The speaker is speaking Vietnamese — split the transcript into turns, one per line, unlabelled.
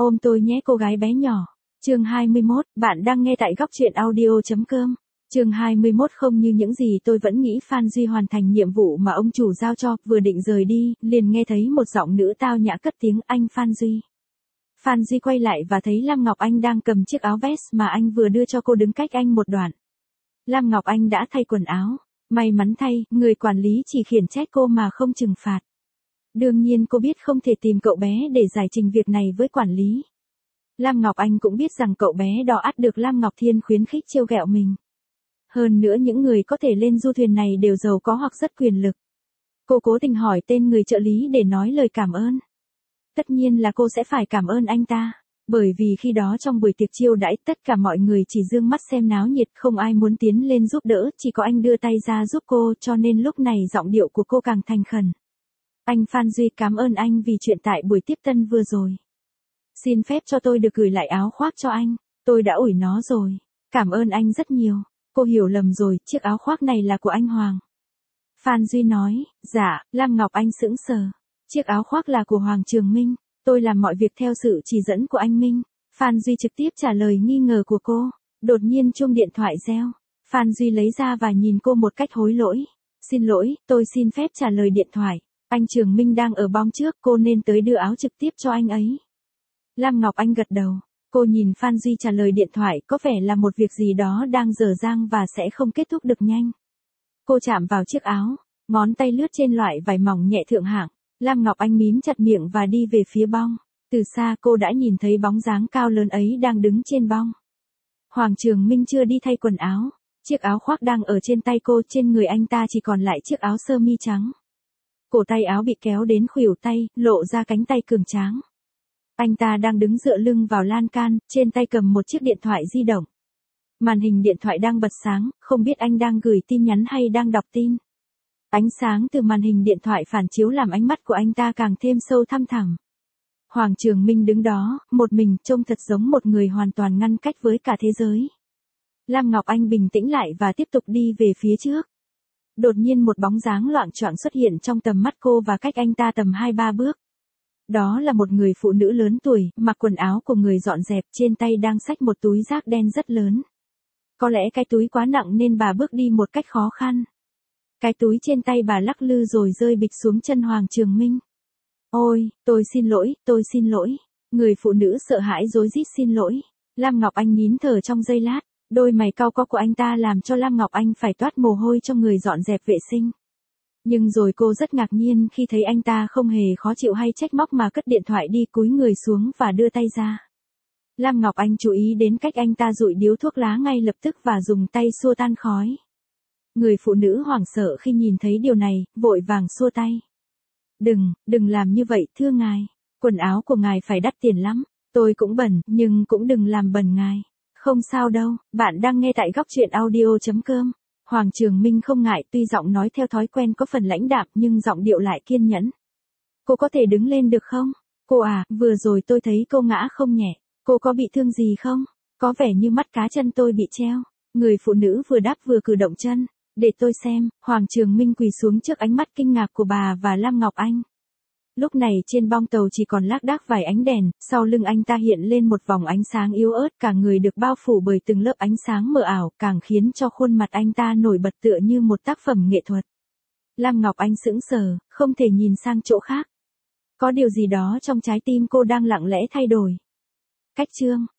Ôm tôi nhé cô gái bé nhỏ. Chương 21, bạn đang nghe tại góc truyện audio.com. Chương 21 không như những gì tôi vẫn nghĩ. Phan Duy hoàn thành nhiệm vụ mà ông chủ giao cho, vừa định rời đi, liền nghe thấy một giọng nữ tao nhã cất tiếng, anh Phan Duy. Phan Duy quay lại và thấy Lam Ngọc Anh đang cầm chiếc áo vest mà anh vừa đưa cho cô đứng cách anh một đoạn. Lam Ngọc Anh đã thay quần áo. May mắn thay, người quản lý chỉ khiển trách cô mà không trừng phạt. Đương nhiên cô biết không thể tìm cậu bé để giải trình việc này với quản lý. Lam Ngọc Anh cũng biết rằng cậu bé đó ắt được Lam Ngọc Thiên khuyến khích trêu ghẹo mình. Hơn nữa những người có thể lên du thuyền này đều giàu có hoặc rất quyền lực. Cô cố tình hỏi tên người trợ lý để nói lời cảm ơn. Tất nhiên là cô sẽ phải cảm ơn anh ta. Bởi vì khi đó trong buổi tiệc chiêu đãi tất cả mọi người chỉ dương mắt xem náo nhiệt, không ai muốn tiến lên giúp đỡ, chỉ có anh đưa tay ra giúp cô, cho nên lúc này giọng điệu của cô càng thành khẩn. Anh Phan Duy, cảm ơn anh vì chuyện tại buổi tiếp tân vừa rồi. Xin phép cho tôi được gửi lại áo khoác cho anh, tôi đã ủi nó rồi. Cảm ơn anh rất nhiều. Cô hiểu lầm rồi, chiếc áo khoác này là của anh Hoàng. Phan Duy nói, dạ. Lam Ngọc Anh sững sờ. Chiếc áo khoác là của Hoàng Trường Minh. Tôi làm mọi việc theo sự chỉ dẫn của anh Minh. Phan Duy trực tiếp trả lời nghi ngờ của cô. Đột nhiên chuông điện thoại reo. Phan Duy lấy ra và nhìn cô một cách hối lỗi. Xin lỗi, tôi xin phép trả lời điện thoại. Anh Trường Minh đang ở bong trước, cô nên tới đưa áo trực tiếp cho anh ấy. Lam Ngọc Anh gật đầu. Cô nhìn Phan Duy trả lời điện thoại, có vẻ là một việc gì đó đang dở dang và sẽ không kết thúc được nhanh. Cô chạm vào chiếc áo, ngón tay lướt trên loại vải mỏng nhẹ thượng hạng. Lam Ngọc Anh mím chặt miệng và đi về phía bong. Từ xa cô đã nhìn thấy bóng dáng cao lớn ấy đang đứng trên bong. Hoàng Trường Minh chưa đi thay quần áo. Chiếc áo khoác đang ở trên tay cô, trên người anh ta chỉ còn lại chiếc áo sơ mi trắng. Cổ tay áo bị kéo đến khuỷu tay, lộ ra cánh tay cường tráng. Anh ta đang đứng dựa lưng vào lan can, trên tay cầm một chiếc điện thoại di động. Màn hình điện thoại đang bật sáng, không biết anh đang gửi tin nhắn hay đang đọc tin. Ánh sáng từ màn hình điện thoại phản chiếu làm ánh mắt của anh ta càng thêm sâu thăm thẳm. Hoàng Trường Minh đứng đó, một mình, trông thật giống một người hoàn toàn ngăn cách với cả thế giới. Lam Ngọc Anh bình tĩnh lại và tiếp tục đi về phía trước. Đột nhiên một bóng dáng loạng choạng xuất hiện trong tầm mắt cô và cách anh ta tầm 2-3 bước. Đó là một người phụ nữ lớn tuổi, mặc quần áo của người dọn dẹp, trên tay đang xách một túi rác đen rất lớn. Có lẽ cái túi quá nặng nên bà bước đi một cách khó khăn. Cái túi trên tay bà lắc lư rồi rơi bịch xuống chân Hoàng Trường Minh. Ôi, tôi xin lỗi, tôi xin lỗi. Người phụ nữ sợ hãi rối rít xin lỗi. Lam Ngọc Anh nín thở trong giây lát. Đôi mày cau có của anh ta làm cho Lam Ngọc Anh phải toát mồ hôi cho người dọn dẹp vệ sinh. Nhưng rồi cô rất ngạc nhiên khi thấy anh ta không hề khó chịu hay trách móc mà cất điện thoại đi, cúi người xuống và đưa tay ra. Lam Ngọc Anh chú ý đến cách anh ta dụi điếu thuốc lá ngay lập tức và dùng tay xua tan khói. Người phụ nữ hoảng sợ khi nhìn thấy điều này, vội vàng xua tay. Đừng làm như vậy thưa ngài. Quần áo của ngài phải đắt tiền lắm. Tôi cũng bẩn, nhưng cũng đừng làm bẩn ngài. Không sao đâu, bạn đang nghe tại góc truyện audio.com. Hoàng Trường Minh không ngại, tuy giọng nói theo thói quen có phần lãnh đạm nhưng giọng điệu lại kiên nhẫn. Cô có thể đứng lên được không? Cô à, vừa rồi tôi thấy cô ngã không nhẹ. Cô có bị thương gì không? Có vẻ như mắt cá chân tôi bị treo. Người phụ nữ vừa đáp vừa cử động chân. Để tôi xem. Hoàng Trường Minh quỳ xuống trước ánh mắt kinh ngạc của bà và Lam Ngọc Anh. Lúc này trên bong tàu chỉ còn lác đác vài ánh đèn, sau lưng anh ta hiện lên một vòng ánh sáng yếu ớt, cả người được bao phủ bởi từng lớp ánh sáng mờ ảo, càng khiến cho khuôn mặt anh ta nổi bật tựa như một tác phẩm nghệ thuật. Lam Ngọc Anh sững sờ, không thể nhìn sang chỗ khác. Có điều gì đó trong trái tim cô đang lặng lẽ thay đổi. Cách chương